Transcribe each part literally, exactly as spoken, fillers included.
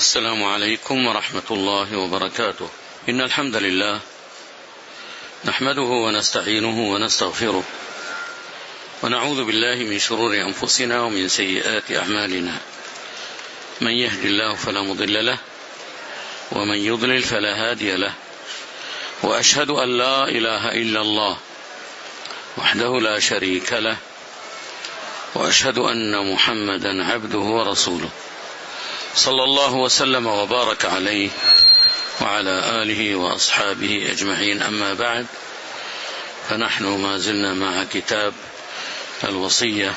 السلام عليكم ورحمة الله وبركاته. إن الحمد لله نحمده ونستعينه ونستغفره ونعوذ بالله من شرور أنفسنا ومن سيئات أعمالنا، من يهد الله فلا مضل له ومن يضلل فلا هادي له، وأشهد أن لا إله إلا الله وحده لا شريك له، وأشهد أن محمدا عبده ورسوله، صلى الله وسلم وبارك عليه وعلى آله وأصحابه أجمعين. أما بعد، فنحن ما زلنا مع كتاب الوصية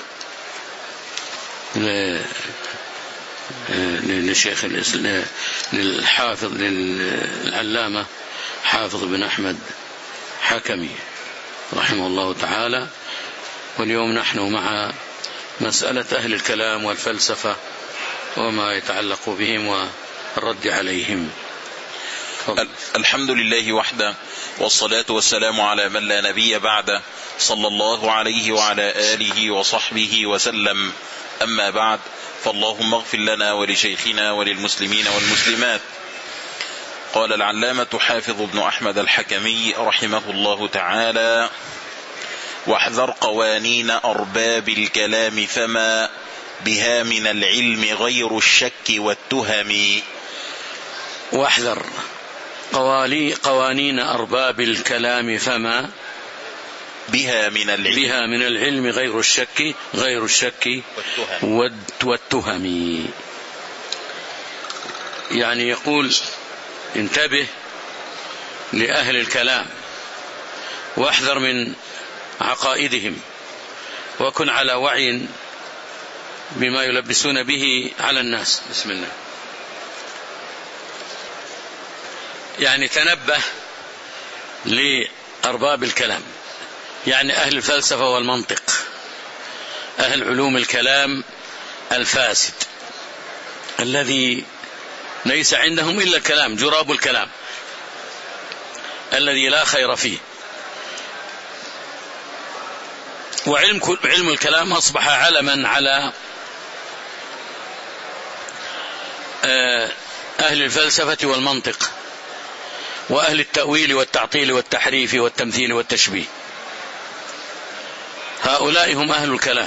للشيخ للحافظ للعلامة حافظ بن أحمد حكمي رحمه الله تعالى. واليوم نحن مع مسألة أهل الكلام والفلسفة وما يتعلق بهم والرد عليهم. الحمد لله وحده، والصلاة والسلام على من لا نبي بعده، صلى الله عليه وعلى آله وصحبه وسلم. أما بعد، فاللهم اغفر لنا ولشيخنا وللمسلمين والمسلمات. قال العلامة حافظ بن أحمد الحكمي رحمه الله تعالى: واحذر قوانين أرباب الكلام فما بها من العلم غير الشك والتهم. واحذر قوانين أرباب الكلام فما بها من العلم, بها من العلم غير الشك غير الشك والتهم. والتهم يعني يقول: انتبه لأهل الكلام واحذر من عقائدهم، وكن على وعي بما يلبسون به على الناس. بسم الله. يعني تنبه لأرباب الكلام، يعني أهل الفلسفة والمنطق، أهل علوم الكلام الفاسد الذي ليس عندهم إلا الكلام، جراب الكلام الذي لا خير فيه. وعلم علم الكلام أصبح علما على أهل الفلسفة والمنطق وأهل التأويل والتعطيل والتحريف والتمثيل والتشبيه. هؤلاء هم أهل الكلام،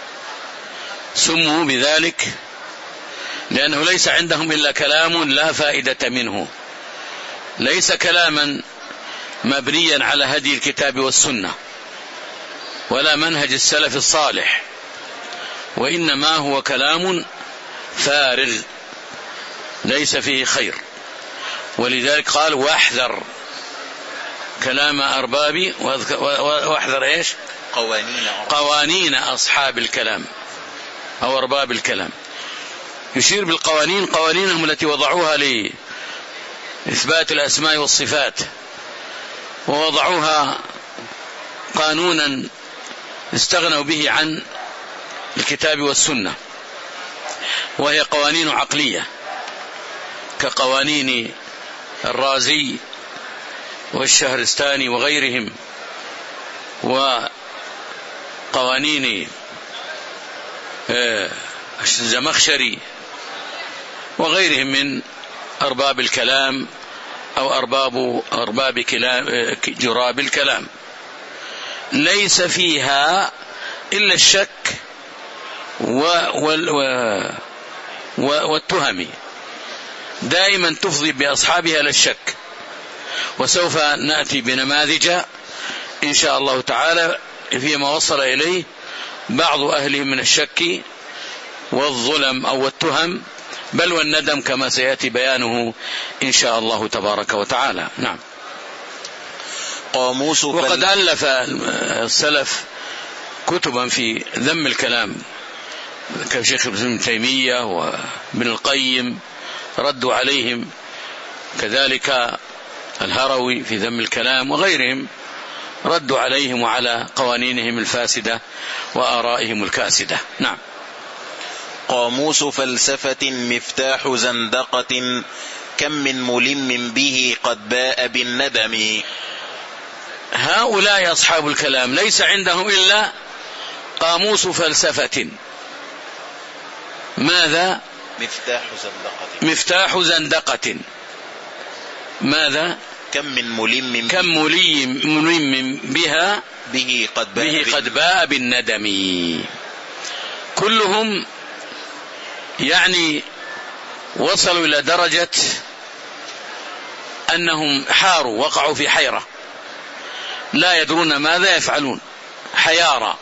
سموا بذلك لأنه ليس عندهم إلا كلام لا فائدة منه، ليس كلاما مبنيا على هدي الكتاب والسنة ولا منهج السلف الصالح، وإنما هو كلام فارغ ليس فيه خير. ولذلك قال: واحذر كلام أربابي، واحذر إيش؟ قوانين قوانين أصحاب الكلام أو أرباب الكلام. يشير بالقوانين قوانينهم التي وضعوها لإثبات الأسماء والصفات، ووضعوها قانونا استغنوا به عن الكتاب والسنة، وهي قوانين عقلية كقوانين الرازي والشهرستاني وغيرهم، وقوانين الزمخشري وغيرهم من أرباب الكلام أو أرباب أرباب كلام جراب الكلام. ليس فيها إلا الشك والتهم، دائما تفضي بأصحابها للشك. وسوف نأتي بنماذج إن شاء الله تعالى فيما وصل إليه بعض أهلهم من الشك والظلم أو التهم، بل والندم، كما سيأتي بيانه إن شاء الله تبارك وتعالى. نعم. قاموس وقد ألف السلف كتبا في ذم الكلام، كشيخ ابن تيمية وابن القيم ردوا عليهم، كذلك الهروي في ذم الكلام، وغيرهم ردوا عليهم وعلى قوانينهم الفاسدة وآرائهم الكاسدة. نعم. قاموس فلسفة مفتاح زندقة، كم من ملم به قد باء بالندم. هؤلاء أصحاب الكلام ليس عندهم إلا قاموس فلسفة. ماذا؟ مفتاح زندقة. مفتاح زندقة. ماذا؟ كم من ملم كم مليم ملم بها به قد باء, به قد باء بالندم. كلهم يعني وصلوا إلى درجة أنهم حاروا، وقعوا في حيرة، لا يدرون ماذا يفعلون، حيارى،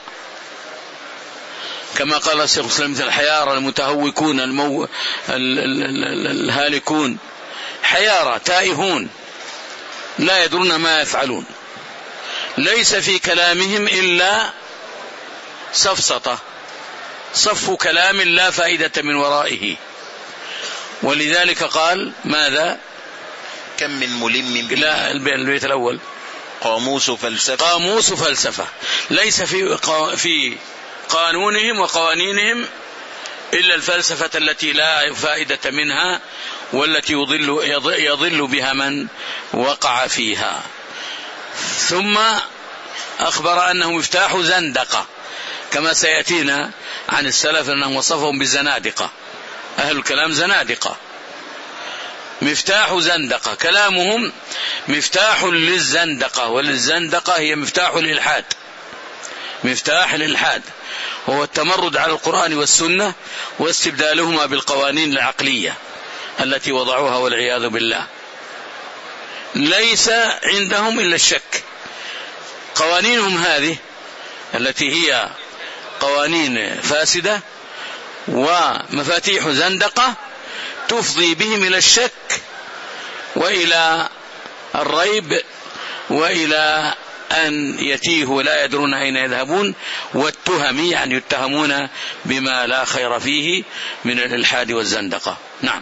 كما قال الشيخ الإسلام مثل الحيارى المتهوكون المو... الهالكون، حيارى تائهون لا يدرون ما يفعلون، ليس في كلامهم إلا سفسطة، صف كلام لا فائدة من ورائه. ولذلك قال ماذا؟ كم من ملم. لا، البيت الأول قاموس فلسفة. قاموس فلسفة، ليس في في قانونهم وقوانينهم إلا الفلسفة التي لا فائدة منها والتي يضل, يضل بها من وقع فيها. ثم أخبر أنه مفتاح زندقة، كما سيأتينا عن السلف أنهم وصفهم بالزنادقة، أهل الكلام زنادقة. مفتاح زندقة، كلامهم مفتاح للزندقة، وللزندقة هي مفتاح الإلحاد، مفتاح الإلحاد هو التمرد على القرآن والسنة واستبدالهما بالقوانين العقلية التي وضعوها والعياذ بالله. ليس عندهم إلا الشك. قوانينهم هذه التي هي قوانين فاسدة ومفاتيح زندقة تفضي بهم إلى الشك وإلى الريب وإلى أن يتيهوا لا يدرون أين يذهبون، والتهم يعني يتهمون بما لا خير فيه من الإلحاد والزندقة. نعم.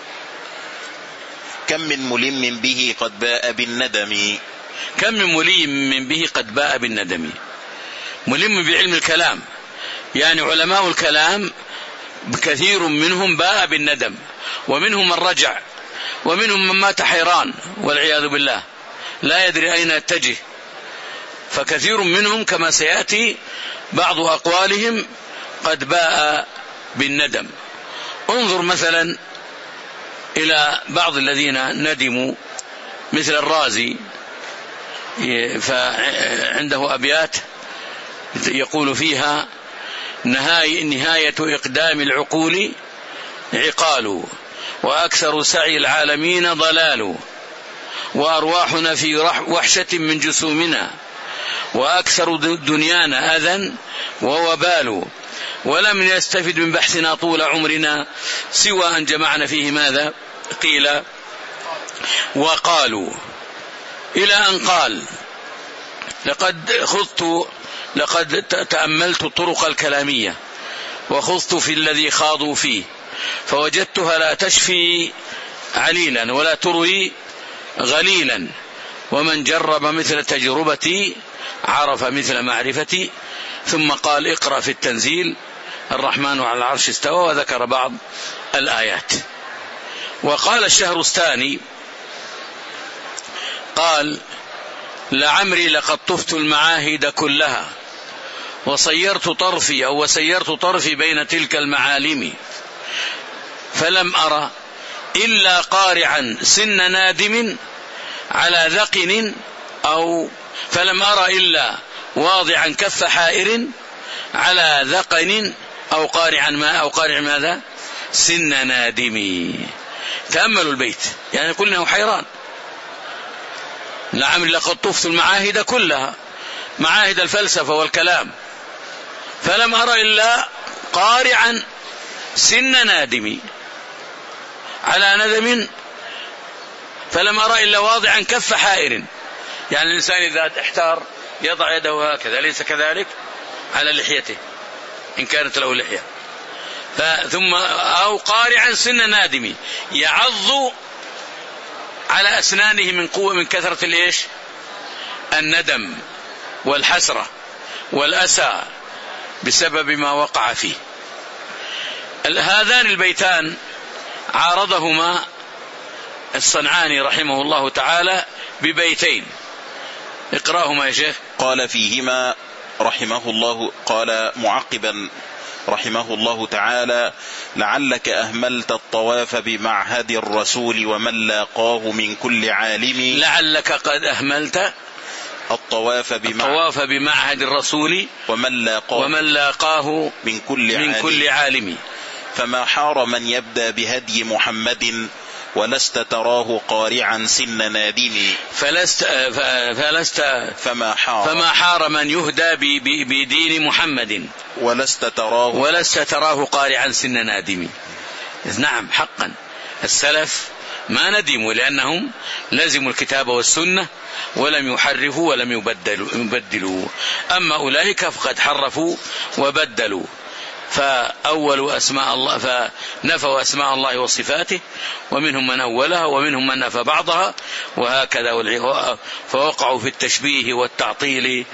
كم من ملم به قد باء بالندم. كم من ملم به قد باء بالندم. ملم بعلم الكلام، يعني علماء الكلام كثير منهم باء بالندم، ومنهم من رجع، ومنهم من مات حيران والعياذ بالله لا يدري أين يتجه. فكثير منهم كما سيأتي بعض أقوالهم قد باء بالندم. انظر مثلا إلى بعض الذين ندموا مثل الرازي، فعنده أبيات يقول فيها: نهاية إقدام العقول عقال، وأكثر سعي العالمين ضلال، وأرواحنا في وحشة من جسومنا، وأكثر دنيانا أذى ووبال، ولم يستفد من بحثنا طول عمرنا سوى أن جمعنا فيه ماذا؟ قيل وقالوا، إلى أن قال: لقد خضت لقد تأملت الطرق الكلامية وخضت في الذي خاضوا فيه، فوجدتها لا تشفي عليلا ولا تروي غليلا، ومن جرب مثل تجربتي عرف مثل معرفتي. ثم قال: اقرأ في التنزيل الرحمن على العرش استوى، وذكر بعض الآيات. وقال الشهرستاني قال: لعمري لقد طفت المعاهد كلها، وصيرت طرفي أو وسيرت طرفي بين تلك المعالم، فلم أرى إلا قارعا سن نادم على ذقن، أو فلم أرى إلا واضعا كف حائر على ذقن، أو قارعا ما أو قارع ماذا؟ سن نادم. تأملوا البيت، يعني كلنا حيران. لعمري لقد طفت المعاهد كلها، معاهد الفلسفة والكلام، فلم أرى إلا قارعا سن نادم على ندم، فلم أرى إلا واضعا كف حائر. يعني الإنسان إذا احتار يضع يده هكذا، ليس كذلك، على لحيته إن كانت له لحية، ثم أو قارعا سن نادم، يعض على أسنانه من قوة من كثرة الإيش؟ الندم والحسرة والأسى بسبب ما وقع فيه. هذان البيتان عارضهما الصنعاني رحمه الله تعالى ببيتين، اقرأهما يا شيخ. قال فيهما رحمه الله، قال معقبا: رحمه الله تعالى: لعلك أهملت الطواف بمعهد الرسول ومن لاقاه من كل عالم. لعلك قد أهملت الطواف بمعهد, الطواف بمعهد الرسول ومن لاقاه, ومن لاقاه من كل من عالم. كل عالم. فما حار من يبدأ بهدي محمد ولست تراه قارعا سن نادم. فلست فلست فما حار فما حار من يهدى بدين محمد ولست تراه ولست تراه قارعا سن نادم. نعم حقا السلف ما ندموا لأنهم لزموا الكتاب والسنة ولم يحرفوا ولم يبدلوا, يبدلوا. أما أولئك فقد حرفوا وبدلوا، فأول أسماء الله فنفوا أسماء الله وصفاته، ومنهم من أولها ومنهم من نفى بعضها، وهكذا فوقعوا في التشبيه والتعطيل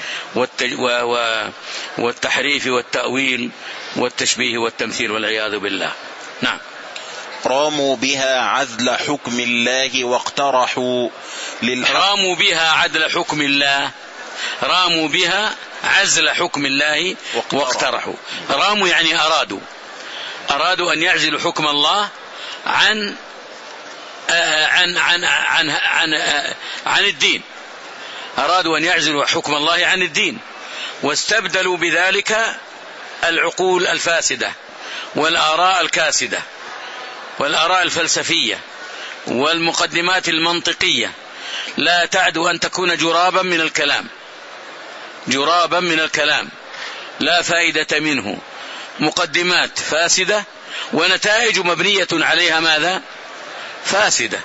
والتحريف والتأويل والتشبيه والتمثيل والعياذ بالله. نعم. راموا بها عدل حكم الله واقترحوا للحق. راموا بها عدل حكم الله، راموا بها عزل حكم الله واقترحوا. راموا يعني أرادوا أرادوا أن يعزلوا حكم الله عن عن عن عن عن, عن الدين، أرادوا أن يعزلوا حكم الله عن الدين، واستبدلوا بذلك العقول الفاسدة والآراء الكاسدة والآراء الفلسفية والمقدمات المنطقية لا تعدو أن تكون جرابا من الكلام، جرابا من الكلام لا فائدة منه، مقدمات فاسدة ونتائج مبنية عليها ماذا؟ فاسدة.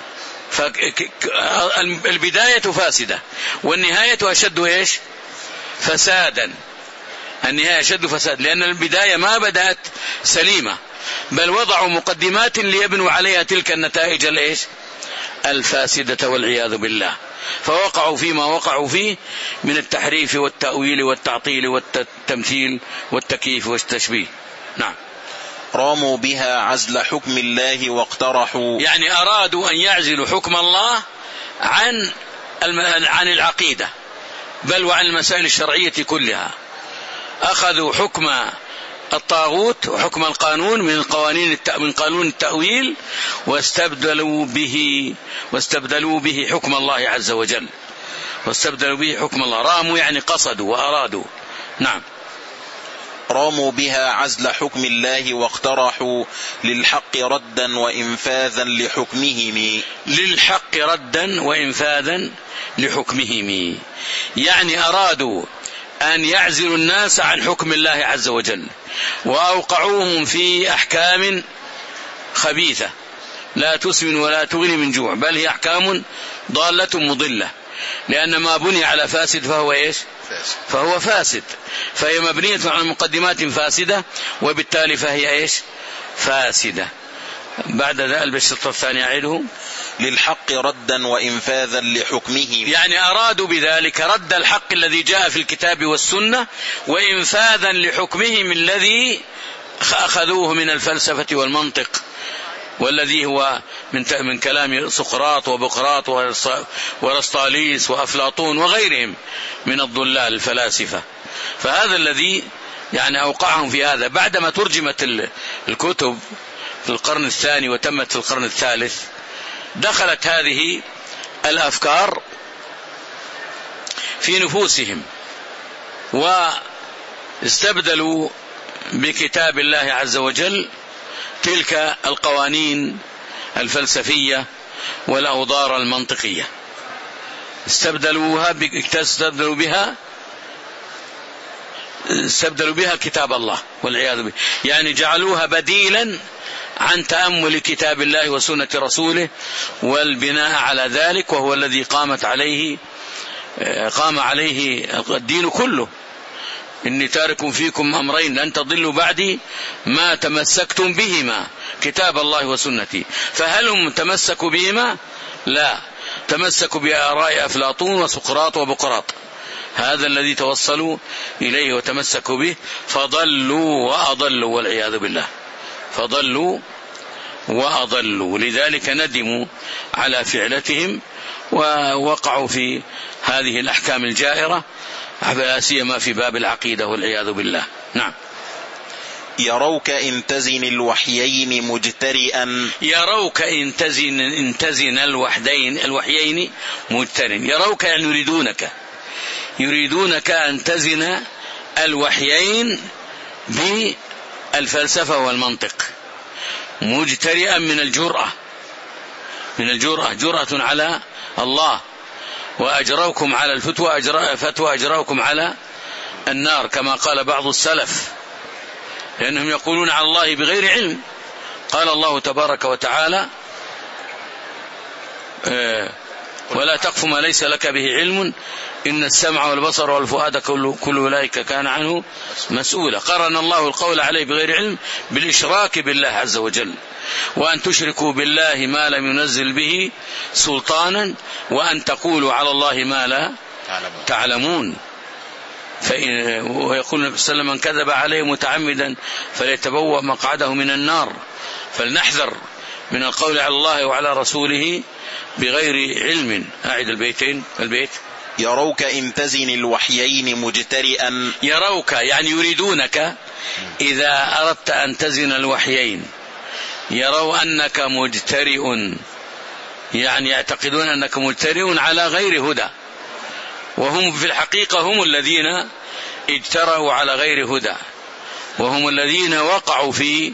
فالبداية فاسدة والنهاية أشد إيش؟ فسادا. النهاية أشد فساد، لأن البداية ما بدأت سليمة، بل وضعوا مقدمات ليبنوا عليها تلك النتائج الإيش؟ الفاسدة والعياذ بالله. فوقعوا فيما وقعوا فيه من التحريف والتأويل والتعطيل والتمثيل والتكييف والتشبيه. نعم. راموا بها عزل حكم الله واقترحوا، يعني أرادوا أن يعزلوا حكم الله عن عن العقيدة بل وعن المسائل الشرعية كلها. أخذوا حكم الطاغوت وحكم القانون من قوانين من قانون التأويل واستبدلوا به واستبدلوا به حكم الله عز وجل، واستبدلوا به حكم الله. راموا يعني قصدوا وأرادوا. نعم. راموا بها عزل حكم الله واقترحوا للحق ردا وإنفاذا لحكمهم. للحق ردا وإنفاذا لحكمهم، يعني أرادوا أن يعزلوا الناس عن حكم الله عز وجل وأوقعوهم في أحكام خبيثة لا تسمن ولا تغني من جوع، بل هي أحكام ضالة مضلة، لأن ما بني على فاسد فهو إيش؟ فهو فاسد، فهي مبنية على مقدمات فاسدة وبالتالي فهي إيش؟ فاسدة. بعد ذلك البشرة الثانية أعيده: للحق ردا وإنفاذا لحكمه، يعني أرادوا بذلك رد الحق الذي جاء في الكتاب والسنة وإنفاذا لحكمهم الذي أخذوه من الفلسفة والمنطق، والذي هو من من كلام سقراط وبقراط وأرسطاليس وأفلاطون وغيرهم من الضلال الفلاسفة. فهذا الذي يعني أوقعهم في هذا. بعدما ترجمت الكتب في القرن الثاني وتمت في القرن الثالث، دخلت هذه الأفكار في نفوسهم واستبدلوا بكتاب الله عز وجل تلك القوانين الفلسفية والأوضار المنطقية، استبدلوها استبدلوا بها استبدلوا بها كتاب الله والعياذ بالله، يعني جعلوها بديلا عن تأمل كتاب الله وسنة رسوله والبناء على ذلك، وهو الذي قامت عليه قام عليه الدين كله. إني تارك فيكم أمرين لن تضلوا بعدي ما تمسكتم بهما، كتاب الله وسنتي. فهل هم تمسكوا بهما؟ لا، تمسكوا بآراء أفلاطون وسقراط وبقراط، هذا الذي توصلوا إليه وتمسكوا به، فضلوا وأضلوا والعياذ بالله، فضلوا وأضلوا. لذلك ندموا على فعلتهم ووقعوا في هذه الأحكام الجائرة، لا سيما في باب العقيدة والعياذ بالله. نعم. يروك إن تزن الوحيين مجترئا يروك إن تزن, إن تزن الوحدين الوحيين مجترئا. يروك يعني يريدونك يريدونك أن تزن الوحيين بالفلسفة والمنطق، مجترئا من الجرأة من الجرأة جرأة على الله، وأجروكم على الفتوى أجر... فتوى أجروكم على النار كما قال بعض السلف، لأنهم يقولون على الله بغير علم. قال الله تبارك وتعالى ولا تقف ما ليس لك به علم إن السمع والبصر والفؤاد كل, كل أولئك كان عنه مسؤولا. قرن الله القول عليه بغير علم بالإشراك بالله عز وجل، وأن تشركوا بالله ما لم ينزل به سلطانا، وأن تقولوا على الله ما لا تعلمون. ويقول النبي صلى الله عليه وسلم من كذب عليه متعمدا فليتبوأ مقعده من النار. فلنحذر من القول على الله وعلى رسوله بغير علم. أعد البيتين البيت. يروك إن تزن الوحيين مجترئا. يروك يعني يريدونك إذا أردت أن تزن الوحيين، يروا أنك مجترئ، يعني يعتقدون أنك مجترئ على غير هدى، وهم في الحقيقة هم الذين اجترأوا على غير هدى، وهم الذين وقعوا في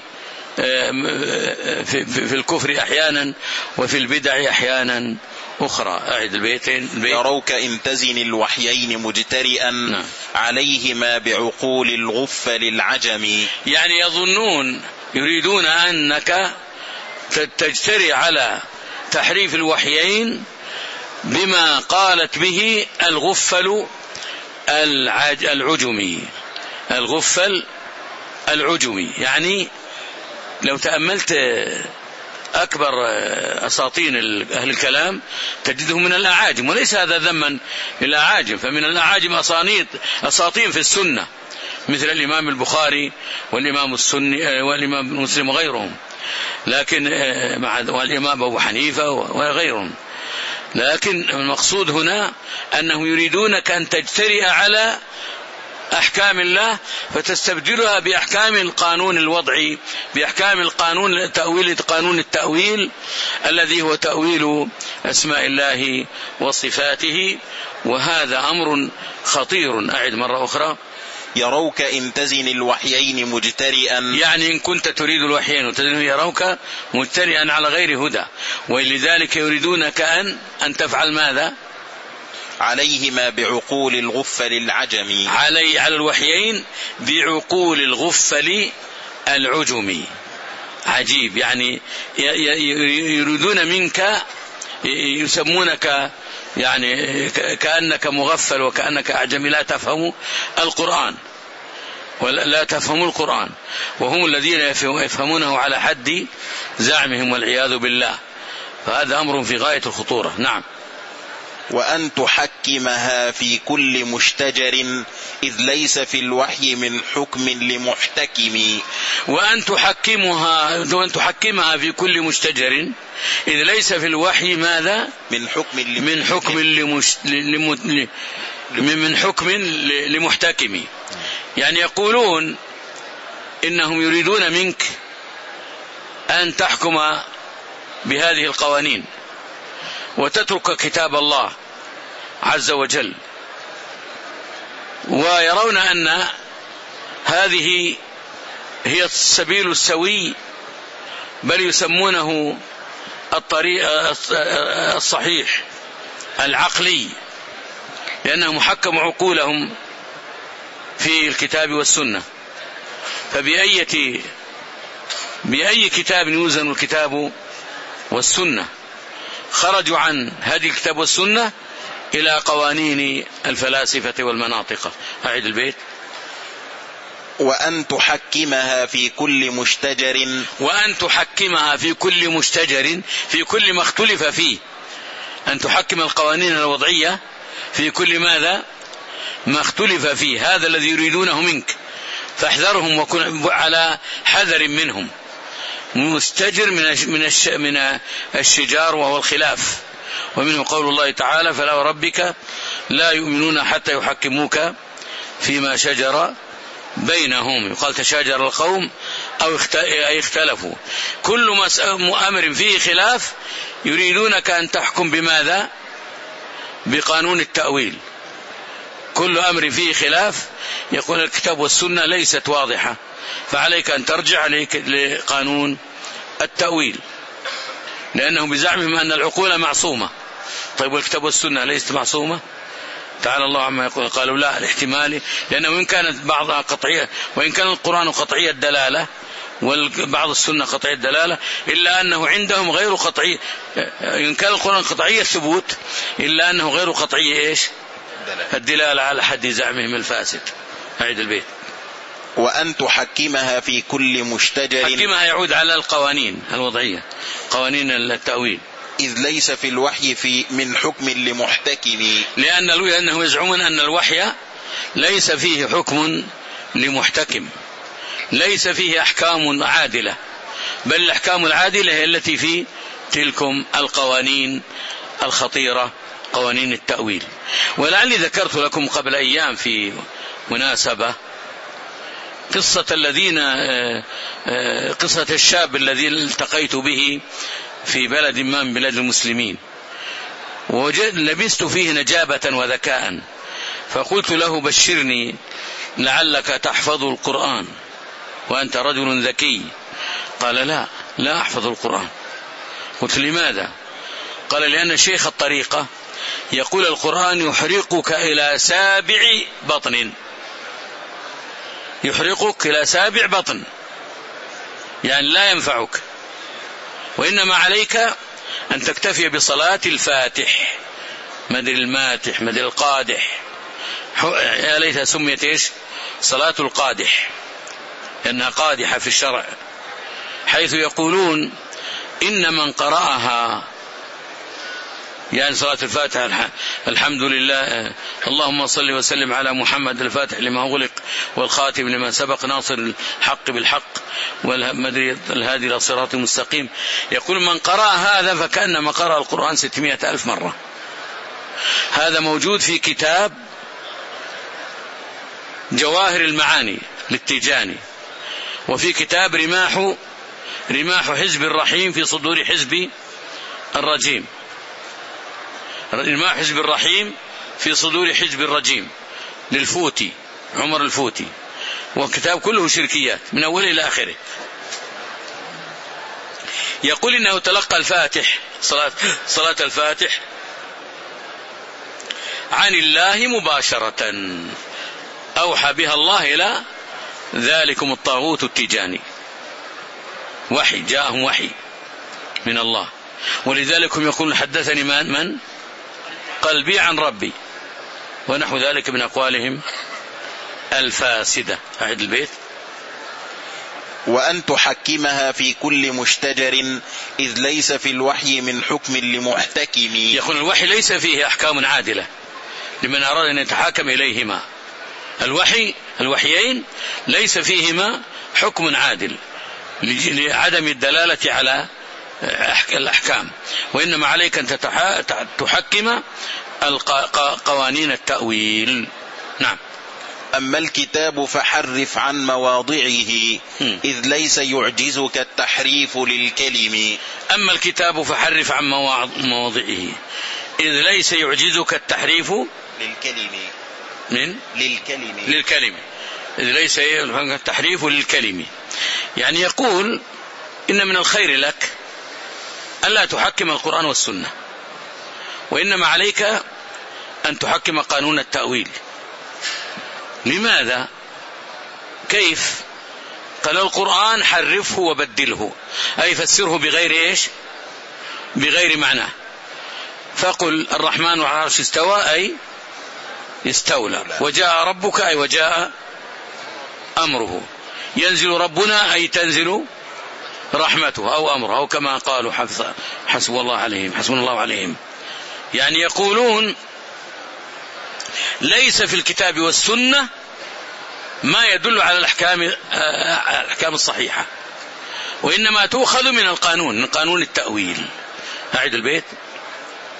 في, في الكفر أحيانا وفي البدع أحيانا أخرى. أعد البيتين البيت. يروك إن تزن الوحيين مجترئا نعم. عليهما بعقول الغفل العجم. يعني يظنون يريدون أنك تجتري على تحريف الوحيين بما قالت به الغفل العجمي. الغفل العجمي يعني لو تأملت أكبر أساطين أهل الكلام تجده من الأعاجم، وليس هذا ذما للأعاجم، فمن الأعاجم أسانيد أساطين في السنة مثل الإمام البخاري والإمام السني والإمام مسلم وغيرهم، لكن مع والإمام أبو حنيفة وغيرهم. لكن المقصود هنا أنه يريدونك أن تجترئ على أحكام الله فتستبدلها بأحكام القانون الوضعي، بأحكام القانون التأويل قانون التأويل الذي هو تأويل أسماء الله وصفاته، وهذا أمر خطير. أعد مرة أخرى. يروك إن تزن الوحيين مجترئا، يعني إن كنت تريد الوحيين وتزن يروك مجترئا على غير هدى، ولذلك يريدونك أن أن تفعل ماذا؟ عليهما بعقول الغفل العجمي. علي على الوحيين بعقول الغفل العجمي. عجيب، يعني يريدون منك يسمونك يعني كأنك مغفل وكأنك أعجمي لا تفهم القرآن ولا تفهم القرآن، وهم الذين يفهمونه على حد زعمهم والعياذ بالله. فهذا أمر في غاية الخطورة. نعم. وأن تحكمها في كل مشتجر إذ ليس في الوحي من حكم لمحتكم. وأن تحكمها وأن تحكمها في كل مشتجر إذ ليس في الوحي ماذا؟ من حكم من حكم لمش... لم... من حكم لمحتكم. يعني يقولون إنهم يريدون منك أن تحكم بهذه القوانين وتترك كتاب الله عز وجل، ويرون أن هذه هي السبيل السوي، بل يسمونه الطريق الصحيح العقلي، لأنهم حكموا عقولهم في الكتاب والسنة. فبأية بأي كتاب يوزن الكتاب والسنة؟ خرجوا عن هذه الكتاب والسنة إلى قوانين الفلاسفة والمناطق. أعد البيت. وأن تحكمها في كل مشتجر. وأن تحكمها في كل مشتجر، في كل ما اختلف فيه، أن تحكم القوانين الوضعية في كل ماذا؟ ما اختلف فيه. هذا الذي يريدونه منك، فاحذرهم وكن على حذر منهم. مستجر من من الشجار وهو الخلاف، ومنه قول الله تعالى فلا وربك لا يؤمنون حتى يحكموك فيما شجر بينهم، يقال تشاجر القوم أو اختلفوا. كل أمر فيه خلاف يريدونك أن تحكم بماذا؟ بقانون التأويل. كل أمر فيه خلاف يقول الكتاب والسنة ليست واضحة، فعليك أن ترجع لقانون التأويل، لأنهم بزعمهم أن العقول معصومة. طيب والكتاب والسنة ليست معصومة؟ تعالى الله عما يقول. قالوا لا، الاحتمالي، لأنه وإن كانت بعضها قطعية، وإن كان القرآن قطعي الدلالة وبعض السنة قطعي الدلالة، إلا أنه عندهم غير قطعي. إن كان القرآن قطعي الثبوت إلا أنه غير قطعي إيش؟ الدلالة، على حد زعمهم الفاسد. أعيد البيت. وأن تحكمها في كل مشتجر. حكمها يعود على القوانين الوضعية، قوانين التأويل. إذ ليس في الوحي في من حكم لمحتكم. لأن لأنه يزعمون أن الوحي ليس فيه حكم لمحتكم، ليس فيه أحكام عادلة، بل الأحكام العادلة هي التي في تلكم القوانين الخطيرة، قوانين التأويل. ولعلي ذكرت لكم قبل أيام في مناسبة قصة الذين قصة الشاب الذي التقيت به في بلد ما من بلاد المسلمين، ووجد لبست فيه نجابة وذكاء، فقلت له بشرني لعلك تحفظ القرآن وأنت رجل ذكي. قال لا لا أحفظ القرآن. قلت لماذا؟ قال لأن شيخ الطريقة يقول القرآن يحرقك إلى سابع بطن، يحرقك إلى سابع بطن، يعني لا ينفعك، وإنما عليك أن تكتفي بصلاة الفاتح، مدر الماتح مدر القادح، يا ليتها سميت إيش؟ صلاة القادح، لأنها قادحة في الشرع، حيث يقولون إن من قرأها، يعني صلاة الفاتحة الحمد لله اللهم صل وسلم على محمد الفاتح لما أغلق والخاتم لما سبق ناصر الحق بالحق والهادي إلى صراط مستقيم، يقول من قرأ هذا فكأنما قرأ القرآن ستمائة ألف مرة. هذا موجود في كتاب جواهر المعاني للتيجاني، وفي كتاب رماح رماح حزب الرحيم في صدور حزب الرجيم، رماح حزب الرحيم في صدور حزب الرجيم للفوتي عمر الفوتي، وكتاب كله شركيات من أوله إلى آخره. يقول إنه تلقى الفاتح صلاة, صلاة الفاتح عن الله مباشرة، أوحى بها الله إلى ذلكم الطاغوت التيجاني، وحي جاءهم وحي من الله، ولذلك هم يقولون حدثني من من قلبي عن ربي، ونحو ذلك من أقوالهم الفاسدة. أعد البيت. وأن تحكمها في كل مشتجر إذ ليس في الوحي من حكم لمحتكم. يقول الوحي ليس فيه أحكام عادلة لمن أراد أن يتحاكم إليهما، الوحي الوحيين ليس فيهما حكم عادل لعدم الدلالة على الأحكام، وإنما عليك أن تحكم قوانين التأويل. نعم. أما الكتاب فحرف عن مواضعه إذ ليس يعجزك التحريف للكلم. أما الكتاب فحرف عن مواضعه إذ ليس يعجزك التحريف للكلم من للكلم للكلم إذ ليس التحريف للكلم، يعني يقول إن من الخير لك ألا تحكم القرآن والسنة، وإنما عليك أن تحكم قانون التأويل. لماذا؟ كيف؟ قال القرآن حرفه وبدله، أي فسره بغير إيش؟ بغير معناه. فقل الرحمن على العرش استوى أي استولى، وجاء ربك أي وجاء أمره، ينزل ربنا أي تنزل رحمته أو أمره، أو كما قالوا حسب الله عليهم حسبنا الله عليهم. يعني يقولون ليس في الكتاب والسنة ما يدل على الأحكام الأحكام الصحيحة، وإنما تؤخذ من القانون، من قانون التأويل. أعيد البيت.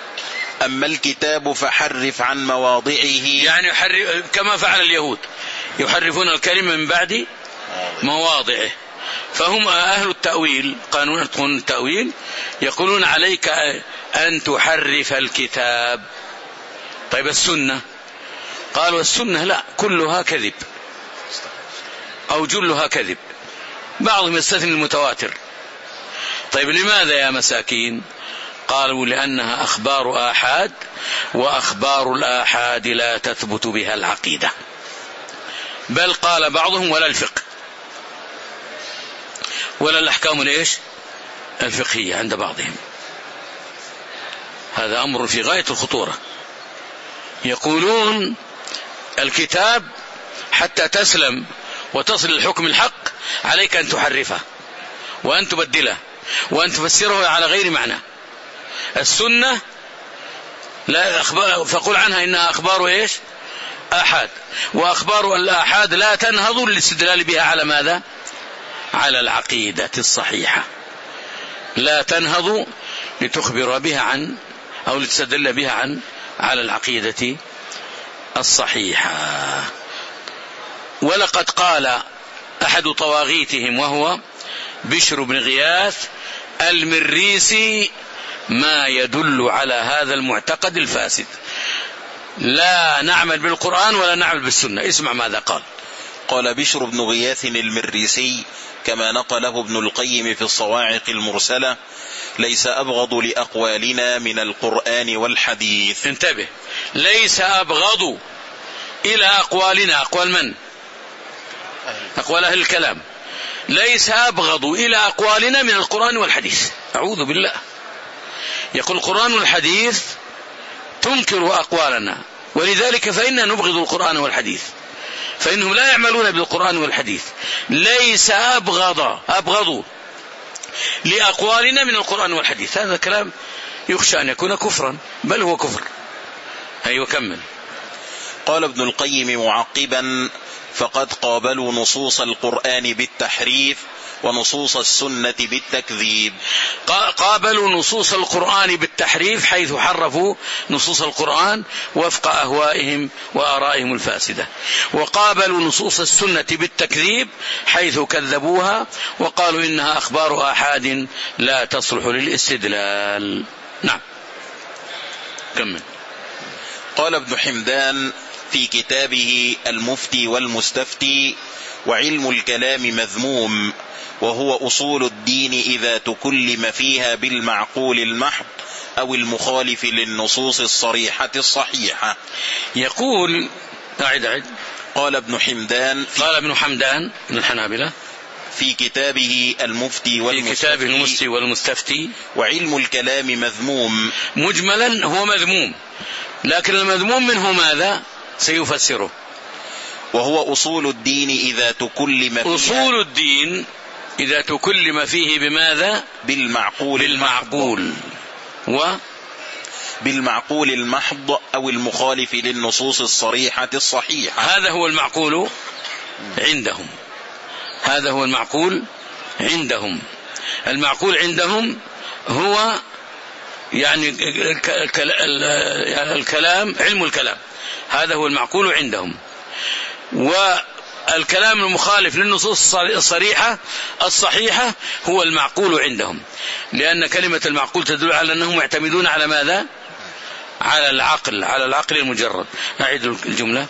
أما الكتاب فحرف عن مواضعه، يعني حرف كما فعل اليهود، يحرفون الكلمة من بعد مواضعه. فهم أهل التأويل، قانون التأويل، يقولون عليك أن تحرف الكتاب. طيب السنة؟ قالوا السنة لا، كلها كذب أو جلها كذب، بعضهم يستثني المتواتر. طيب لماذا يا مساكين؟ قالوا لأنها أخبار آحاد، وأخبار الآحاد لا تثبت بها العقيدة، بل قال بعضهم ولا الفقه ولا الأحكام ليش الفقهية عند بعضهم. هذا أمر في غاية الخطورة. يقولون الكتاب حتى تسلم وتصل للحكم الحق عليك أن تحرفه وأن تبدله وأن تفسره على غير معنى. السنة لا أخبار، فقل عنها إنها أخبار إيش آحاد، وأخبار الآحاد لا تنهض للاستدلال بها على ماذا؟ على العقيدة الصحيحة، لا تنهض لتخبر بها عن أو لتستدل بها عن على العقيدة الصحيحة. ولقد قال أحد طواغيتهم وهو بشر بن غياث المريسي ما يدل على هذا المعتقد الفاسد: لا نعمل بالقرآن ولا نعمل بالسنة. اسمع ماذا قال. قال بشر بن غياث المريسي كما نقله ابن القيم في الصواعق المرسلة: ليس أبغض لأقوالنا من القرآن والحديث. انتبه، ليس أبغض إلى أقوالنا، أقوال من؟ أقوال أهل الكلام. ليس أبغض إلى أقوالنا من القرآن والحديث. أعوذ بالله. يقول القرآن والحديث تنكر أقوالنا، ولذلك فإننا نبغض القرآن والحديث، فإنهم لا يعملون بالقرآن والحديث. ليس أبغض أبغض لأقوالنا من القرآن والحديث. هذا كلام يخشى أن يكون كفرا، بل هو كفر. أيوة كمل. قال ابن القيم معقبا: فقد قابلوا نصوص القرآن بالتحريف ونصوص السنة بالتكذيب. قابلوا نصوص القرآن بالتحريف حيث حرفوا نصوص القرآن وفق أهوائهم وآرائهم الفاسدة، وقابلوا نصوص السنة بالتكذيب حيث كذبوها وقالوا إنها أخبار آحاد لا تصلح للاستدلال. نعم كمل. قال ابن حمدان في كتابه المفتي والمستفتي: وعلم الكلام مذموم، وهو أصول الدين إذا تكلم فيها بالمعقول المحض أو المخالف للنصوص الصريحة الصحيحة. يقول أعد أعد قال ابن حمدان قال ابن حمدان من الحنابلة في كتابه المفتي والمستفتي, في كتابه المفتي والمستفتي: وعلم الكلام مذموم. مجملا هو مذموم، لكن المذموم منه ماذا؟ سيفسره. وهو أصول الدين إذا تكلم فيها أصول الدين إذا تكلم فيه بماذا؟ بالمعقول بالمعقول و بالمعقول المحض أو المخالف للنصوص الصريحة الصحيحة. هذا هو المعقول عندهم. هذا هو المعقول عندهم. المعقول عندهم هو يعني الكلام، علم الكلام، هذا هو المعقول عندهم. والكلام المخالف للنصوص الصريحة الصحيحة هو المعقول عندهم، لأن كلمة المعقول تدل على أنهم يعتمدون على ماذا؟ على العقل، على العقل المجرد. أعيد الجملة.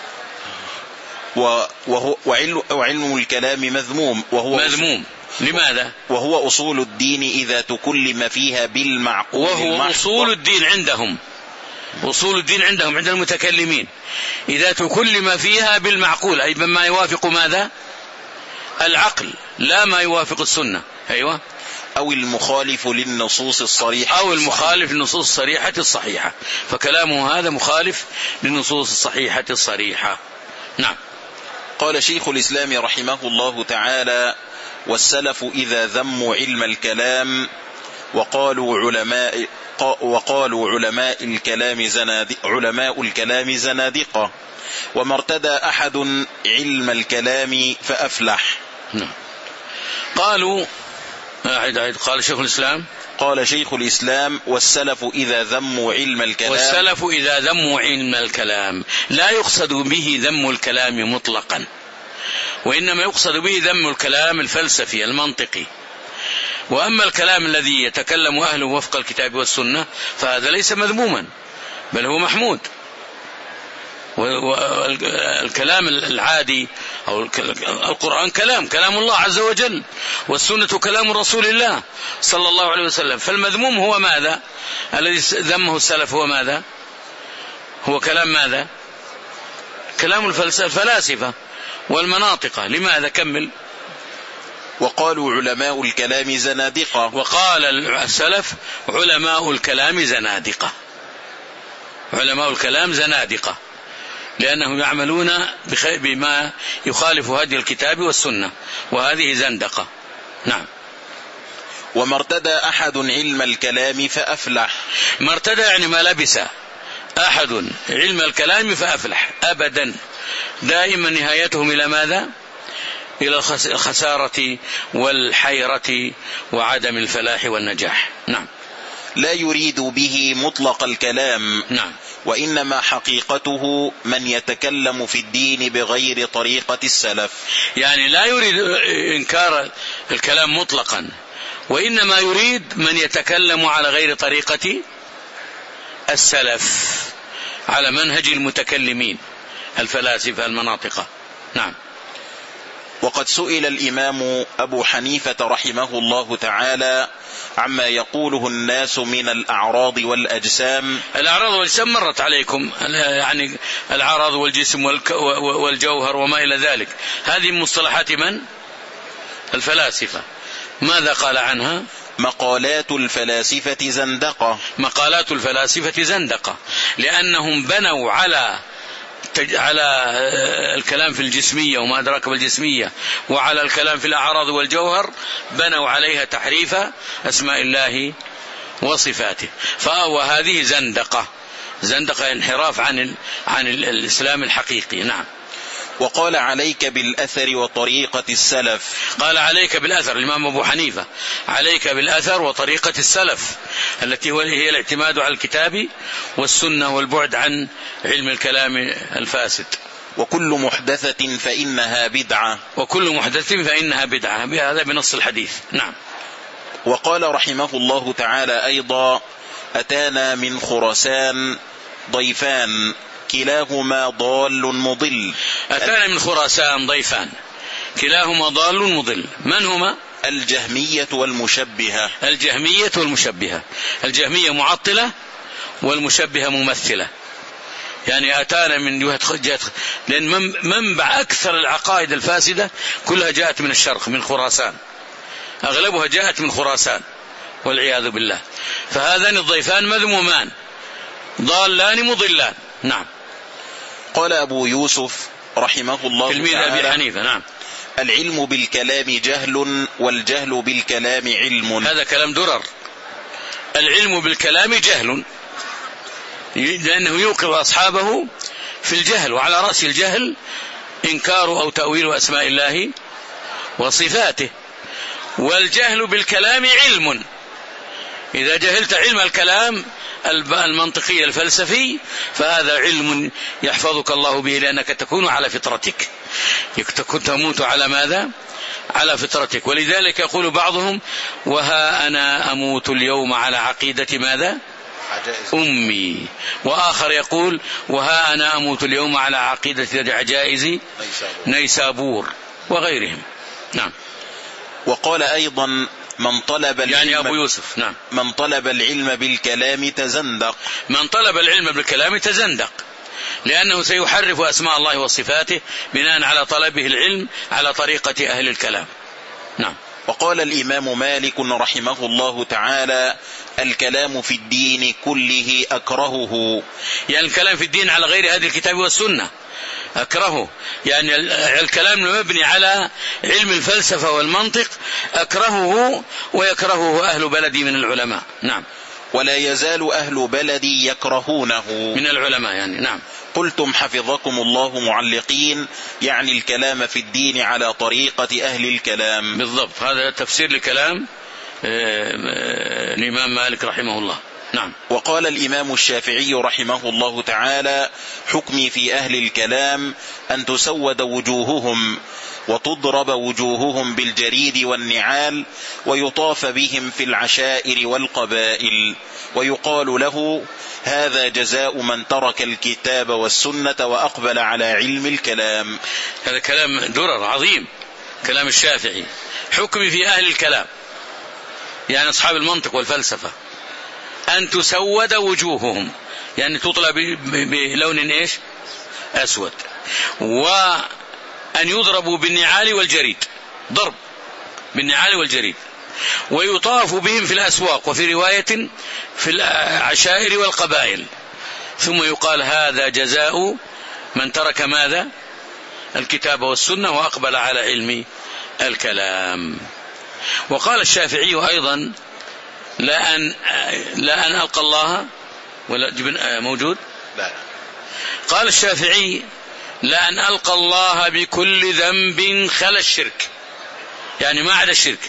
وهو وعلم, وعلم الكلام مذموم وهو مذموم. لماذا؟ وهو أصول الدين إذا تكلم فيها بالمعقول وهو المحض. أصول الدين عندهم، أصول الدين عندهم عند المتكلمين إذا تكلم فيها بالمعقول، أي بما يوافق ماذا؟ العقل، لا ما يوافق السنة. أيوة. أو المخالف للنصوص الصريحة أو المخالف للنصوص الصريحة الصحيحة، فكلامه هذا مخالف للنصوص الصحيحة الصريحة. نعم. قال شيخ الإسلام رحمه الله تعالى: والسلف إذا ذموا علم الكلام وقالوا علماء وقالوا علماء الكلام زنادق علماء الكلام زنادقة، وما ارتدى أحد علم الكلام فأفلح. نعم. قالوا أعد أعد قال شيخ الإسلام قال شيخ الإسلام: والسلف إذا ذموا علم الكلام والسلف إذا ذموا علم الكلام لا يقصد به ذم الكلام مطلقا، وإنما يقصد به ذم الكلام الفلسفي المنطقي. وأما الكلام الذي يتكلم أهله وفق الكتاب والسنة فهذا ليس مذموما بل هو محمود. والكلام العادي أو القرآن كلام كلام الله عز وجل، والسنة كلام رسول الله صلى الله عليه وسلم. فالمذموم هو ماذا؟ الذي ذمه السلف هو ماذا؟ هو كلام ماذا؟ كلام الفلاسفة والمناطقة. لماذا؟ كمل. وقالوا علماء الكلام زنادقة. وقال السلف علماء الكلام زنادقة. علماء الكلام زنادقة لأنهم يعملون بما يخالف هدي الكتاب والسنة، وهذه زندقة. نعم. وما ارتدى أحد علم الكلام فأفلح. ما ارتدى يعني ما لبس أحد علم الكلام فأفلح أبدا، دائما نهايتهم إلى ماذا؟ إلى الخسارة والحيرة وعدم الفلاح والنجاح. نعم. لا يريد به مطلق الكلام. نعم. وإنما حقيقته من يتكلم في الدين بغير طريقة السلف. يعني لا يريد إنكار الكلام مطلقا، وإنما يريد من يتكلم على غير طريقة السلف، على منهج المتكلمين الفلاسفة المناطقة. نعم. وقد سئل الإمام أبو حنيفة رحمه الله تعالى عما يقوله الناس من الأعراض والأجسام. الأعراض والأجسام مرت عليكم، يعني الأعراض والجسم والجوهر وما إلى ذلك، هذه مصطلحات من؟ الفلاسفة. ماذا قال عنها؟ مقالات الفلاسفة زندقة. مقالات الفلاسفة زندقة لأنهم بنوا على على الكلام في الجسمية وما أدراك بالجسمية، وعلى الكلام في الأعراض والجوهر، بنوا عليها تحريف أسماء الله وصفاته. فهذه زندقة، زندقة انحراف عن عن الإسلام الحقيقي. نعم. وقال عليك بالأثر وطريقة السلف. قال عليك بالأثر الإمام أبو حنيفة، عليك بالأثر وطريقة السلف التي هي الاعتماد على الكتاب والسنة والبعد عن علم الكلام الفاسد. وكل محدثة فإنها بدعة. وكل محدثة فإنها بدعة، بهذا بنص الحديث. نعم. وقال رحمه الله تعالى أيضا: أتانا من خراسان ضيفان كلاهما ضال مضل. أتانا من خراسان ضيفان كلاهما ضال مضل. من هما؟ الجهمية والمشبهة. الجهمية والمشبهة. الجهمية معطلة والمشبهة ممثلة. يعني أتانا من جهة، لأن منبع أكثر العقائد الفاسدة كلها جاءت من الشرق، من خراسان، أغلبها جاءت من خراسان والعياذ بالله. فهذان الضيفان مذمومان ضالان مضلان. نعم. قال أبو يوسف رحمه الله تلميذ أبي حنيفة. نعم. العلم بالكلام جهل والجهل بالكلام علم. هذا كلام درر. العلم بالكلام جهل لأنه يوقع أصحابه في الجهل، وعلى رأس الجهل إنكار أو تأويل أسماء الله وصفاته. والجهل بالكلام علم، إذا جهلت علم الكلام المنطقي الفلسفي فهذا علم يحفظك الله به، لأنك تكون على فطرتك، تكون تموت على ماذا؟ على فطرتك. ولذلك يقول بعضهم: وها أنا أموت اليوم على عقيدة ماذا؟ أمي. وآخر يقول: وها أنا أموت اليوم على عقيدة عجائز نيسابور وغيرهم. نعم. وقال أيضا: من طلب العلم، يعني أبو يوسف. نعم. من طلب العلم بالكلام تزندق. من طلب العلم بالكلام تزندق، لأنه سيحرف أسماء الله وصفاته بناء على طلبه العلم على طريقة أهل الكلام. نعم. وقال الإمام مالك رحمه الله تعالى: الكلام في الدين كله أكرهه. يعني الكلام في الدين على غير هذه الكتاب والسنة أكرهه، يعني الكلام المبني على علم الفلسفة والمنطق أكرهه، ويكرهه أهل بلدي من العلماء. نعم. ولا يزال أهل بلدي يكرهونه من العلماء يعني. نعم. قلتم حفظكم الله معلقين، يعني الكلام في الدين على طريقة أهل الكلام. بالضبط، هذا تفسير لكلام الإمام مالك رحمه الله. نعم. وقال الإمام الشافعي رحمه الله تعالى: حكمي في أهل الكلام أن تسود وجوههم وتضرب وجوههم بالجريد والنعال ويطاف بهم في العشائر والقبائل، ويقال له: هذا جزاء من ترك الكتاب والسنة وأقبل على علم الكلام. هذا كلام درر عظيم، كلام الشافعي. حكمي في أهل الكلام يعني أصحاب المنطق والفلسفة أن تسود وجوههم، يعني تطلع بلون إيش؟ أسود، وأن يضربوا بالنعال والجريد، ضرب بالنعال والجريد، ويطاف بهم في الأسواق، وفي رواية في العشائر والقبائل، ثم يقال: هذا جزاء من ترك ماذا؟ الكتاب والسنة وأقبل على علم الكلام. وقال الشافعي أيضا: لا أن لا أن ألقى الله ولا جبن موجود لا. قال الشافعي: لا أن ألقى الله بكل ذنب خلا الشرك، يعني ما عدا الشرك،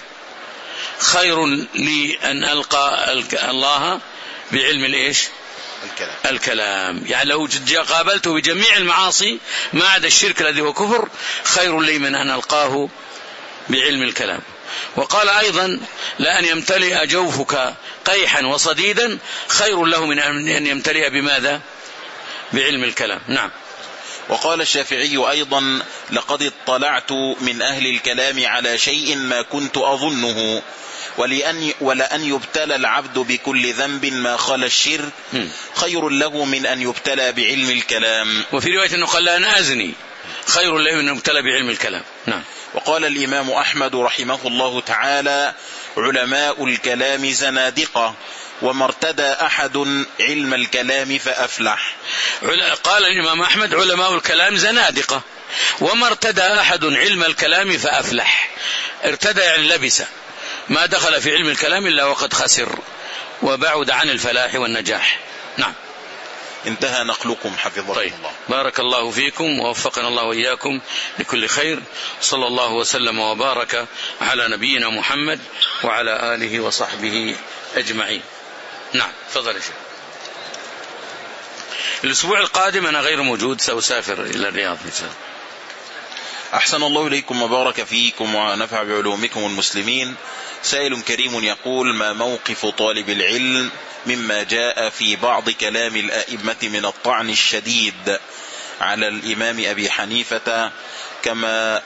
خير لي أن ألقى الله بعلم الإيش؟ الكلام. الكلام، يعني لو قابلته بجميع المعاصي ما عدا الشرك الذي هو كفر، خير لي من أن ألقاه بعلم الكلام. وقال أيضا: لأن يمتلئ جوفك قيحا وصديدا خير له من أن يمتلئ بماذا؟ بعلم الكلام. نعم. وقال الشافعي أيضا: لقد اطلعت من أهل الكلام على شيء ما كنت أظنه، ولأن, ولأن يبتلى العبد بكل ذنب ما خلا الشرك خير له من أن يبتلى بعلم الكلام. وفي رواية أنه قال: أنا أزني خير له من أن يبتلى بعلم الكلام. نعم. وقال الإمام أحمد رحمه الله تعالى: علماء الكلام زنادقة، وما ارتدى أحد علم الكلام فأفلح. قال الإمام أحمد: علماء الكلام زنادقة، وما ارتدى أحد علم الكلام فأفلح. ارتدى يعني لبس، ما دخل في علم الكلام إلا وقد خسر وبعد عن الفلاح والنجاح. نعم. انتهى نقلكم حفظكم طيب. الله. بارك الله فيكم ووفقنا الله وإياكم لكل خير. صلى الله وسلم وبارك على نبينا محمد وعلى آله وصحبه أجمعين. نعم. تفضل يا شيخ. الأسبوع القادم أنا غير موجود، سأسافر إلى الرياض إن شاء الله. أحسن الله إليكم وبارك فيكم ونفع بعلومكم المسلمين. سائل كريم يقول: ما موقف طالب العلم مما جاء في بعض كلام الآئمة من الطعن الشديد على الإمام أبي حنيفة كما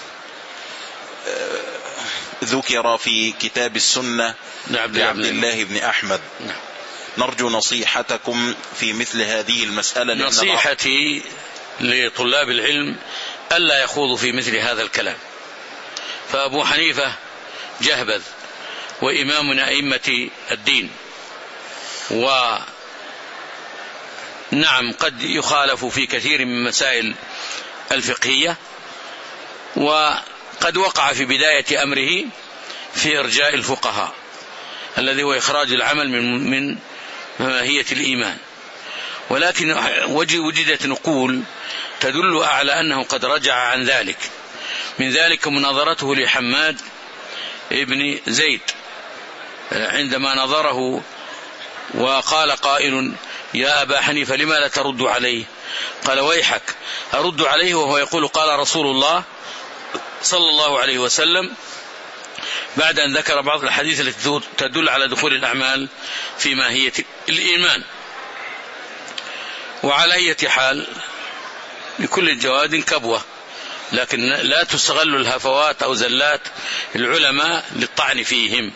ذكر في كتاب السنة لعبد الله بن أحمد؟ نرجو نصيحتكم في مثل هذه المسألة. نصيحتي لطلاب العلم ألا يخوضوا في مثل هذا الكلام، فأبو حنيفة جهبذ وإمام من أئمة الدين، ونعم قد يخالف في كثير من مسائل الفقهية، وقد وقع في بداية أمره في إرجاء الفقهاء الذي هو إخراج العمل من من ماهية الإيمان، ولكن وجدت نقول تدل على أنه قد رجع عن ذلك. من ذلك مناظرته لحماد ابن زيد عندما نظره وقال قائل: يا أبا حنيفة لما لا ترد عليه؟ قال: ويحك، أرد عليه وهو يقول قال رسول الله صلى الله عليه وسلم، بعد أن ذكر بعض الحديث التي تدل على دخول الأعمال في ماهية الإيمان. وعلى أي حال لكل جواد كبوة، لكن لا تستغل الهفوات أو زلات العلماء للطعن فيهم.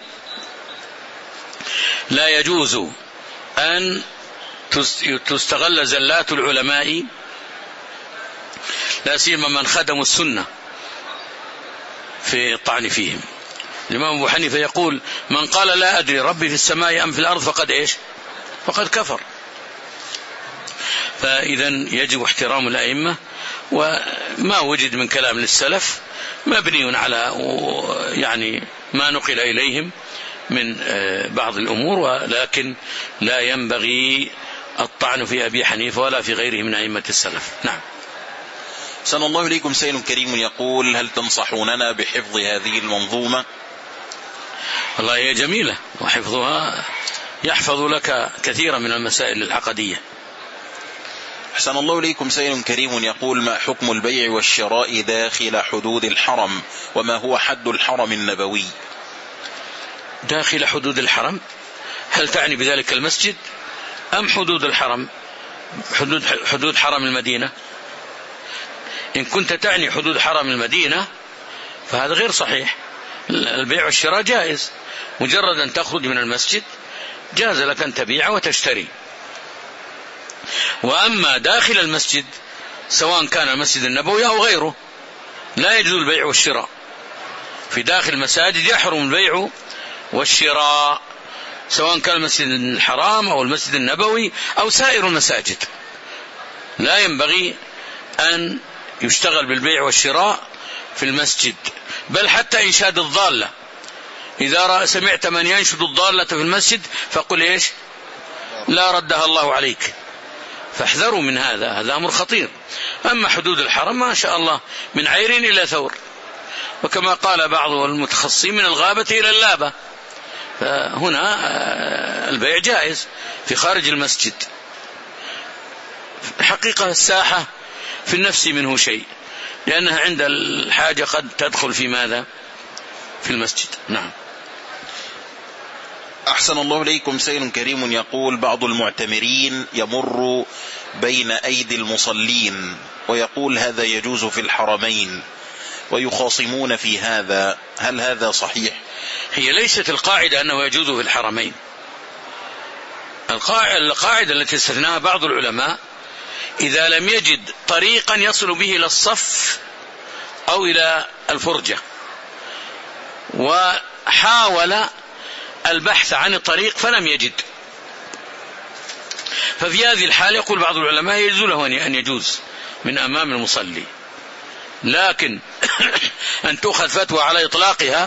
لا يجوز أن تستغل زلات العلماء، لا سيما من خدموا السنة، في الطعن فيهم. الإمام أبو حنيفة يقول: من قال لا أدري ربي في السماء أم في الأرض فقد إيش؟ فقد كفر. فإذا يجب احترام الأئمة، وما وجد من كلام للسلف مبني على يعني ما نقل إليهم من بعض الأمور، ولكن لا ينبغي الطعن في أبي حنيفة ولا في غيره من أئمة السلف. نعم. سن الله إليكم. سائل كريم يقول: هل تنصحوننا بحفظ هذه المنظومة؟ والله هي جميلة، وحفظها يحفظ لك كثيرا من المسائل العقدية. أحسن الله إليكم. سائل كريم يقول: ما حكم البيع والشراء داخل حدود الحرم، وما هو حد الحرم النبوي؟ داخل حدود الحرم، هل تعني بذلك المسجد أم حدود الحرم؟ حدود حدود حرم المدينة. إن كنت تعني حدود حرم المدينة فهذا غير صحيح. البيع والشراء جائز، مجرد أن تخرج من المسجد جاز لك أن تبيع وتشتري. وأما داخل المسجد سواء كان المسجد النبوي أو غيره لا يجوز البيع والشراء. في داخل المساجد يحرم البيع والشراء، سواء كان المسجد الحرام أو المسجد النبوي أو سائر المساجد. لا ينبغي أن يشتغل بالبيع والشراء في المسجد، بل حتى إنشاد الضالة، إذا سمعت من ينشد الضالة في المسجد فقل إيش؟ لا ردها الله عليك. فاحذروا من هذا، هذا أمر خطير. أما حدود الحرم ما شاء الله من عير إلى ثور، وكما قال بعض المتخصصين من الغابة إلى اللابة. فهنا البيع جائز في خارج المسجد. حقيقة الساحة في النفس منه شيء، لأنها عند الحاجة قد تدخل في ماذا؟ في المسجد. نعم. أحسن الله إليكم. سائل كريم يقول: بعض المعتمرين يمر بين أيدي المصلين ويقول هذا يجوز في الحرمين، ويخاصمون في هذا، هل هذا صحيح؟ هي ليست القاعدة أنه يجوز في الحرمين. القاعدة التي استثناها بعض العلماء: إذا لم يجد طريقا يصل به إلى الصف أو إلى الفرجة وحاول البحث عن الطريق فلم يجد، ففي هذه الحالة يقول بعض العلماء يجوز له أن يجوز من أمام المصلي. لكن أن تؤخذ فتوى على إطلاقها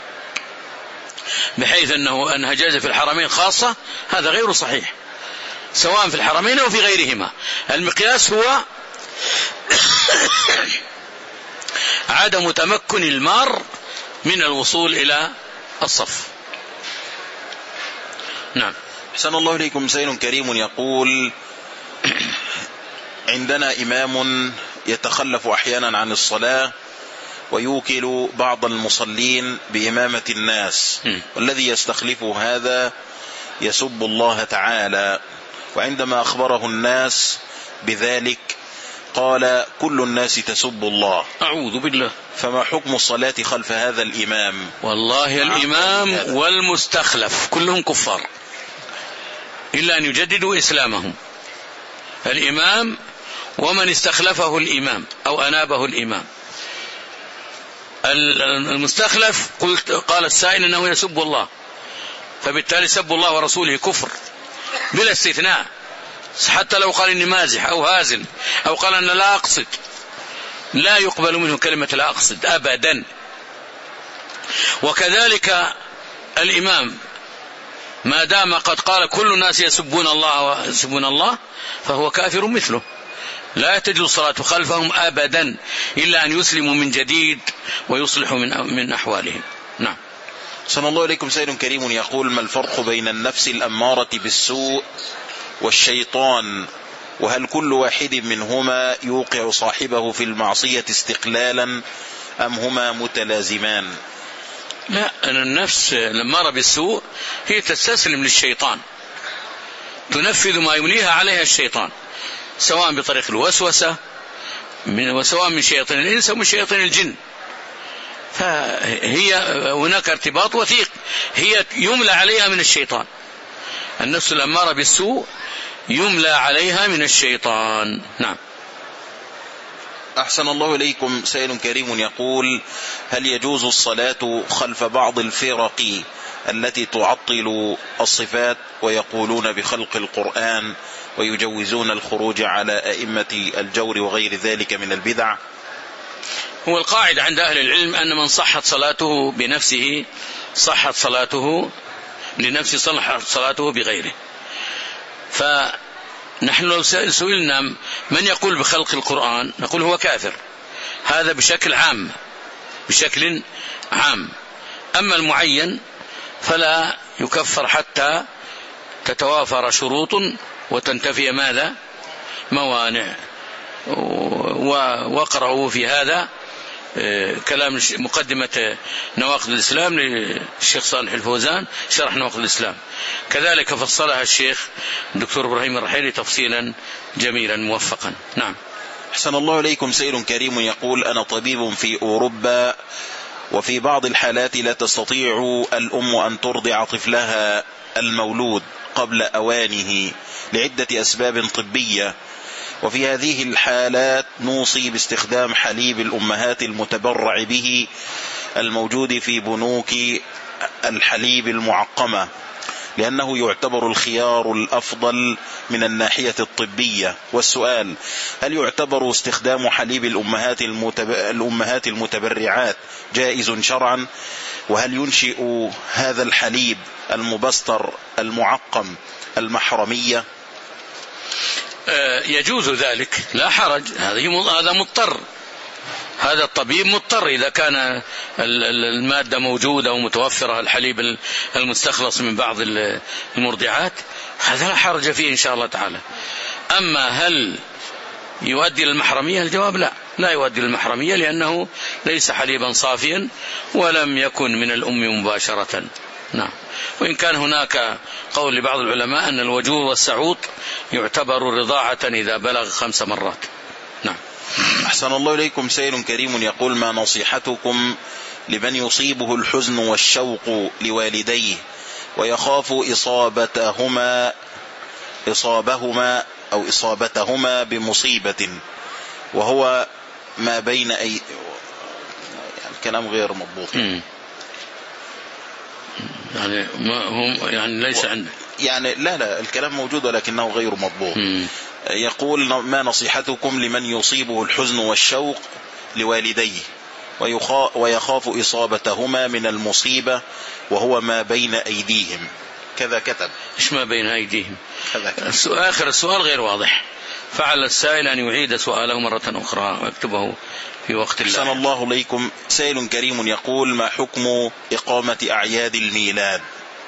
بحيث أنه أنها جائزة في الحرمين خاصة، هذا غير صحيح، سواء في الحرمين أو في غيرهما. المقياس هو عدم تمكن المار من الوصول إلى الصف. نعم. أحسن الله إليكم. سائل كريم يقول: عندنا إمام يتخلف أحيانا عن الصلاة ويوكل بعض المصلين بإمامة الناس، والذي يستخلفه هذا يسب الله تعالى، وعندما أخبره الناس بذلك قال كل الناس تسب الله. أعوذ بالله. فما حكم الصلاة خلف هذا الإمام؟ والله الإمام والمستخلف كلهم كفار إلا أن يجددوا إسلامهم. الإمام ومن استخلفه الإمام أو أنابه الإمام. المستخلف قلت قال السائل أنه يسب الله، فبالتالي سب الله ورسوله كفر بلا استثناء، حتى لو قال إني مازح أو هازل أو قال أن لا أقصد، لا يقبل منه كلمة لا أقصد أبدا. وكذلك الإمام ما دام قد قال كل الناس يسبون الله ويسبون الله فهو كافر مثله، لا تجوز الصلاة خلفهم أبدا إلا أن يسلموا من جديد ويصلحوا من من أحوالهم. نعم. صلى الله عليكم. سائل كريم يقول: ما الفرق بين النفس الأمارة بالسوء والشيطان، وهل كل واحد منهما يوقع صاحبه في المعصية استقلالا أم هما متلازمان؟ لا، أن النفس الأمارة بالسوء هي تستسلم للشيطان، تنفذ ما يمليها عليها الشيطان، سواء بطريق الوسوسة وسواء من شياطين الإنس ومن شياطين الجن. فهي هناك ارتباط وثيق، هي يملى عليها من الشيطان. النفس الأمارة بالسوء يملى عليها من الشيطان. نعم. أحسن الله إليكم. سائل كريم يقول: هل يجوز الصلاة خلف بعض الفرق التي تعطل الصفات ويقولون بخلق القرآن ويجوزون الخروج على أئمة الجور وغير ذلك من البدع؟ هو القاعد عند أهل العلم أن من صحت صلاته بنفسه صحت صلاته لنفسه، صحت صلاته بغيره. فنحن لو سئلنا من يقول بخلق القرآن نقول هو كافر، هذا بشكل عام بشكل عام. أما المعين فلا يكفر حتى تتوافر شروط وتنتفي ماذا؟ موانع. وقرأوا في هذا كلام مقدمة نواقض الإسلام للشيخ صالح الفوزان شرح نواقض الإسلام، كذلك فصلها الشيخ الدكتور إبراهيم الرحيلي تفصيلا جميلا موفقا. نعم. أحسن الله إليكم. سائل كريم يقول: أنا طبيب في أوروبا، وفي بعض الحالات لا تستطيع الأم أن ترضع طفلها المولود قبل أوانه لعدة أسباب طبية، وفي هذه الحالات نوصي باستخدام حليب الأمهات المتبرع به الموجود في بنوك الحليب المعقمة، لأنه يعتبر الخيار الأفضل من الناحية الطبية. والسؤال: هل يعتبر استخدام حليب الأمهات, المتب... الأمهات المتبرعات جائز شرعا؟ وهل ينشئ هذا الحليب المبستر المعقم المحرمية؟ يجوز ذلك، لا حرج. هذا مضطر، هذا الطبيب مضطر إذا كان المادة موجودة ومتوفرة، الحليب المستخلص من بعض المرضعات، هذا لا حرج فيه إن شاء الله تعالى. أما هل يؤدي للمحرمية؟ الجواب لا، لا يؤدي للمحرمية، لأنه ليس حليبا صافيا ولم يكن من الأم مباشرة. نعم. وإن كان هناك قول لبعض العلماء أن الوجور والسعوط يعتبر رضاعة إذا بلغ خمس مرات. نعم. أحسن الله إليكم. سائل كريم يقول: ما نصيحتكم لمن يصيبه الحزن والشوق لوالديه ويخاف إصابتهما إصابهما أو إصابتهما بمصيبة، وهو ما بين أي يعني كلام غير مضبوط، يعني ما هم يعني ليس عنده يعني لا لا الكلام موجود ولكنه غير مضبوط. يقول: ما نصيحتكم لمن يصيبه الحزن والشوق لوالديه ويخاف إصابتهما من المصيبة وهو ما بين أيديهم؟ كذا كتب. إيش ما بين أيديهم؟ آخر السؤال غير واضح، فعل السائل أن يعيد سؤاله مرة أخرى ويكتبه في وقت الله. أحسن الله إليكم. سائل كريم يقول: ما حكم إقامة أعياد الميلاد؟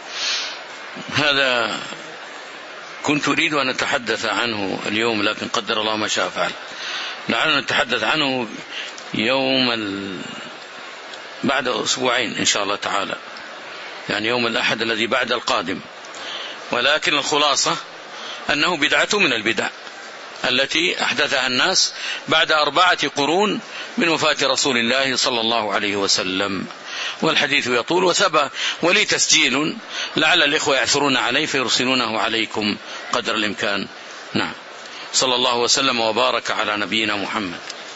هذا كنت أريد أن أتحدث عنه اليوم، لكن قدر الله ما شاء فعل. لعلنا نتحدث عنه يوم ال... بعد أسبوعين إن شاء الله تعالى، يعني يوم الأحد الذي بعد القادم. ولكن الخلاصة أنه بدعة من البدع التي أحدثها الناس بعد أربعة قرون من وفاة رسول الله صلى الله عليه وسلم، والحديث يطول وثبت، ولي تسجيل لعل الإخوة يعثرون عليه فيرسلونه عليكم قدر الإمكان. نعم. صلى الله وسلم وبارك على نبينا محمد.